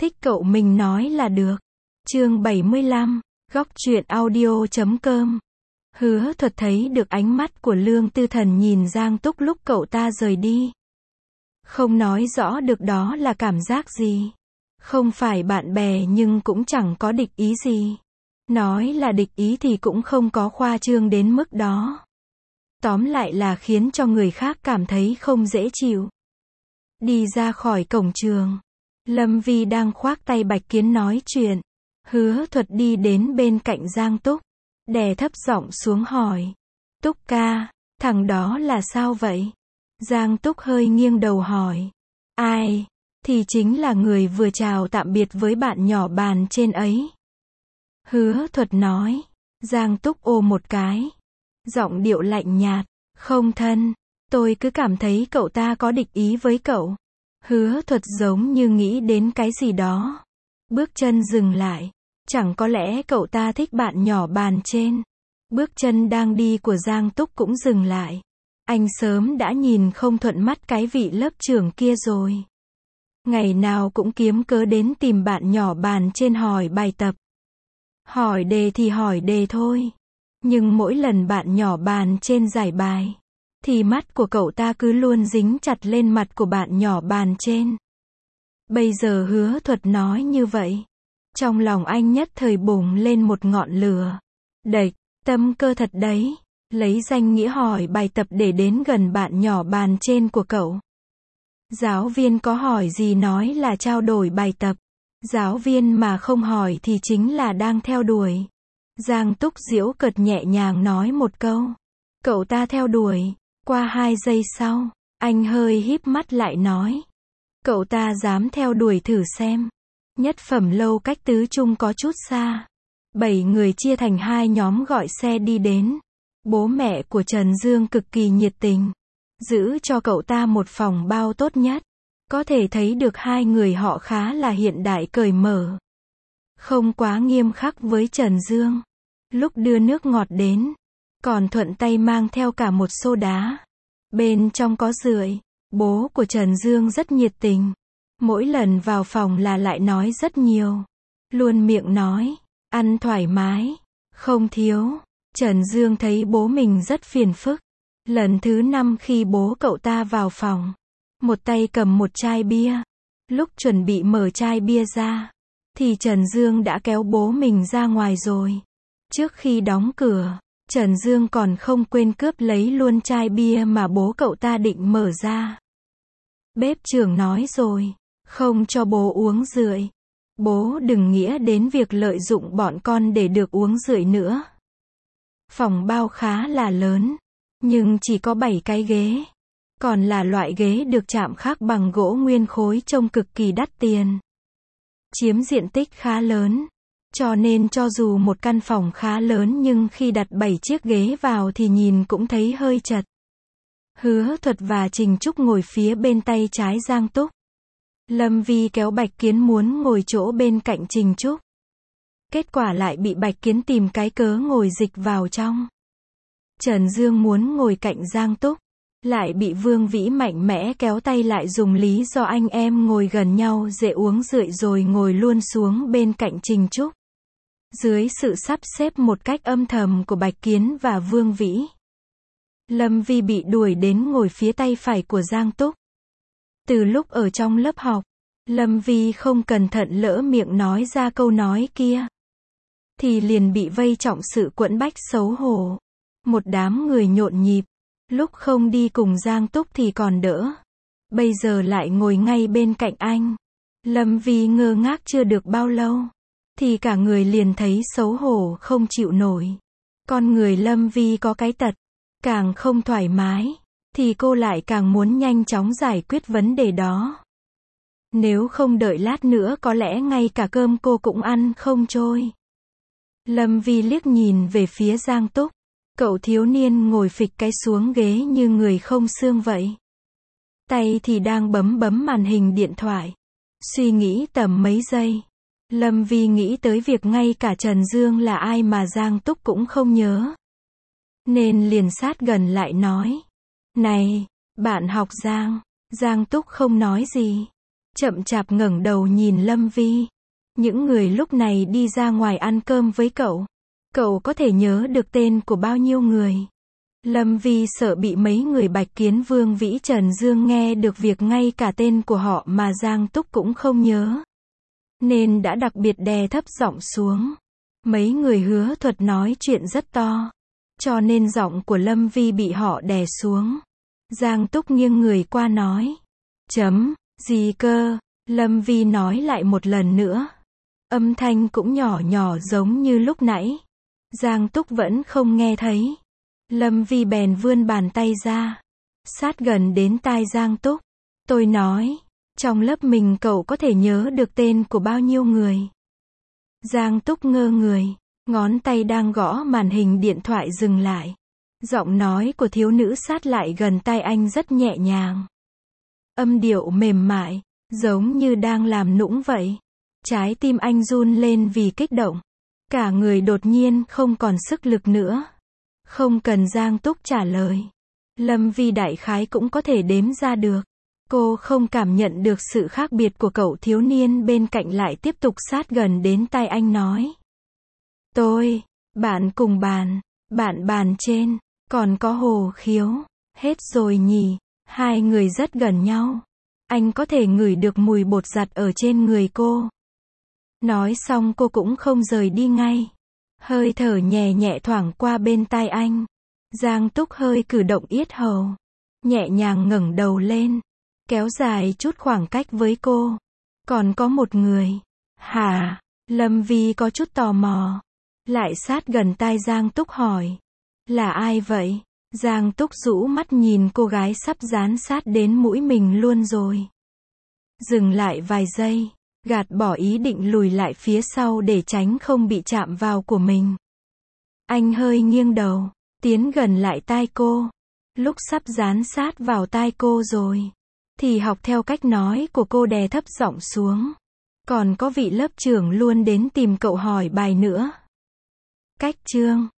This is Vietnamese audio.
thích cậu mình nói là được. Chương 75, góc truyện audio.com. Hứa Thuật thấy được ánh mắt của Lương Tư Thần nhìn Giang Túc lúc cậu ta rời đi. Không nói rõ được đó là cảm giác gì. Không phải bạn bè nhưng cũng chẳng có địch ý gì. Nói là địch ý thì cũng không có khoa trương đến mức đó. Tóm lại là khiến cho người khác cảm thấy không dễ chịu. Đi ra khỏi cổng trường, Lâm Vi đang khoác tay Bạch Kiến nói chuyện. Hứa Thuật đi đến bên cạnh Giang Túc, đè thấp giọng xuống hỏi. Túc ca, thằng đó là sao vậy? Giang Túc hơi nghiêng đầu hỏi. Ai? Thì chính là người vừa chào tạm biệt với bạn nhỏ bàn trên ấy. Hứa Thuật nói. Giang Túc ồ một cái. Giọng điệu lạnh nhạt. Không thân, tôi cứ cảm thấy cậu ta có địch ý với cậu. Hứa Thuật giống như nghĩ đến cái gì đó. Bước chân dừng lại. Chẳng có lẽ cậu ta thích bạn nhỏ bàn trên. Bước chân đang đi của Giang Túc cũng dừng lại. Anh sớm đã nhìn không thuận mắt cái vị lớp trưởng kia rồi. Ngày nào cũng kiếm cớ đến tìm bạn nhỏ bàn trên hỏi bài tập. Hỏi đề thì hỏi đề thôi. Nhưng mỗi lần bạn nhỏ bàn trên giải bài, thì mắt của cậu ta cứ luôn dính chặt lên mặt của bạn nhỏ bàn trên. Bây giờ Hứa Thuật nói như vậy. Trong lòng anh nhất thời bùng lên một ngọn lửa. Đệch, tâm cơ thật đấy. Lấy danh nghĩa hỏi bài tập để đến gần bạn nhỏ bàn trên của cậu. Giáo viên có hỏi gì nói là trao đổi bài tập. Giáo viên mà không hỏi thì chính là đang theo đuổi. Giang Túc giễu cợt nhẹ nhàng nói một câu. Cậu ta theo đuổi. Qua 2 giây sau, anh hơi híp mắt lại nói. Cậu ta dám theo đuổi thử xem. Nhất Phẩm Lâu cách tứ trung có chút xa. 7 người chia thành 2 nhóm gọi xe đi đến. Bố mẹ của Trần Dương cực kỳ nhiệt tình. Giữ cho cậu ta một phòng bao tốt nhất. Có thể thấy được 2 người họ khá là hiện đại cởi mở. Không quá nghiêm khắc với Trần Dương. Lúc đưa nước ngọt đến, còn thuận tay mang theo cả một xô đá. Bên trong có rượi. Bố của Trần Dương rất nhiệt tình. Mỗi lần vào phòng là lại nói rất nhiều. Luôn miệng nói, ăn thoải mái, không thiếu. Trần Dương thấy bố mình rất phiền phức. Lần thứ 5 khi bố cậu ta vào phòng, một tay cầm một chai bia. Lúc chuẩn bị mở chai bia ra, thì Trần Dương đã kéo bố mình ra ngoài rồi. Trước khi đóng cửa, Trần Dương còn không quên cướp lấy luôn chai bia mà bố cậu ta định mở ra. Bếp trưởng nói rồi, không cho bố uống rượu. Bố đừng nghĩa đến việc lợi dụng bọn con để được uống rượu nữa. Phòng bao khá là lớn, nhưng chỉ có 7 cái ghế. Còn là loại ghế được chạm khắc bằng gỗ nguyên khối trông cực kỳ đắt tiền. Chiếm diện tích khá lớn. Cho nên cho dù một căn phòng khá lớn nhưng khi đặt 7 chiếc ghế vào thì nhìn cũng thấy hơi chật. Hứa Thuật và Trình Trúc ngồi phía bên tay trái Giang Túc. Lâm Vi kéo Bạch Kiến muốn ngồi chỗ bên cạnh Trình Trúc. Kết quả lại bị Bạch Kiến tìm cái cớ ngồi dịch vào trong. Trần Dương muốn ngồi cạnh Giang Túc, lại bị Vương Vĩ mạnh mẽ kéo tay lại dùng lý do anh em ngồi gần nhau dễ uống rượu rồi ngồi luôn xuống bên cạnh Trình Trúc. Dưới sự sắp xếp một cách âm thầm của Bạch Kiến và Vương Vĩ, Lâm Vi bị đuổi đến ngồi phía tay phải của Giang Túc. Từ lúc ở trong lớp học, Lâm Vi không cẩn thận lỡ miệng nói ra câu nói kia, thì liền bị vây trọng sự quẫn bách xấu hổ. Một đám người nhộn nhịp. Lúc không đi cùng Giang Túc thì còn đỡ. Bây giờ lại ngồi ngay bên cạnh anh. Lâm Vi ngơ ngác chưa được bao lâu, thì cả người liền thấy xấu hổ không chịu nổi. Con người Lâm Vi có cái tật, càng không thoải mái, thì cô lại càng muốn nhanh chóng giải quyết vấn đề đó. Nếu không đợi lát nữa có lẽ ngay cả cơm cô cũng ăn không trôi. Lâm Vi liếc nhìn về phía Giang Túc. Cậu thiếu niên ngồi phịch cái xuống ghế như người không xương vậy. Tay thì đang bấm màn hình điện thoại. Suy nghĩ tầm mấy giây. Lâm Vi nghĩ tới việc ngay cả Trần Dương là ai mà Giang Túc cũng không nhớ. Nên liền sát gần lại nói. Này, bạn học Giang. Giang Túc không nói gì. chậm chạp ngẩng đầu nhìn Lâm Vi. Những người lúc này đi ra ngoài ăn cơm với cậu. Cậu có thể nhớ được tên của bao nhiêu người? Lâm Vi sợ bị mấy người Bạch Kiến Vương Vĩ Trần Dương nghe được việc ngay cả tên của họ mà Giang Túc cũng không nhớ. Nên đã đặc biệt đè thấp giọng xuống. Mấy người Hứa Thuật nói chuyện rất to. Cho nên giọng của Lâm Vi bị họ đè xuống. Giang Túc nghiêng người qua nói. Gì cơ? Lâm Vi nói lại một lần nữa. Âm thanh cũng nhỏ nhỏ giống như lúc nãy. Giang Túc vẫn không nghe thấy. Lâm Vi bèn vươn bàn tay ra. Sát gần đến tai Giang Túc. Tôi nói. Trong lớp mình cậu có thể nhớ được tên của bao nhiêu người? Giang Túc ngơ người. Ngón tay đang gõ màn hình điện thoại dừng lại. Giọng nói của thiếu nữ sát lại gần tai anh rất nhẹ nhàng. Âm điệu mềm mại, giống như đang làm nũng vậy. Trái tim anh run lên vì kích động. Cả người đột nhiên không còn sức lực nữa. Không cần Giang Túc trả lời. Lâm Vi đại khái cũng có thể đếm ra được. Cô không cảm nhận được sự khác biệt của cậu thiếu niên bên cạnh lại tiếp tục sát gần đến tai anh nói. Bạn cùng bàn, bạn bàn trên, còn có Hồ Khiếu. Hết rồi nhỉ, hai người rất gần nhau. Anh có thể ngửi được mùi bột giặt ở trên người cô. Nói xong cô cũng không rời đi ngay. Hơi thở nhẹ nhẹ thoảng qua bên tai anh. Giang Túc hơi cử động yết hầu. Nhẹ nhàng ngẩng đầu lên. Kéo dài chút khoảng cách với cô. Còn có một người. Hả? Lâm Vi có chút tò mò. Lại sát gần tai Giang Túc hỏi. Là ai vậy? Giang Túc rũ mắt nhìn cô gái sắp dán sát đến mũi mình luôn rồi. Dừng lại vài giây. Gạt bỏ ý định lùi lại phía sau để tránh không bị chạm vào của mình. Anh hơi nghiêng đầu. Tiến gần lại tai cô. Lúc sắp dán sát vào tai cô rồi. Thì học theo cách nói của cô đè thấp giọng xuống. Còn có vị lớp trưởng luôn đến tìm cậu hỏi bài nữa. Cách chương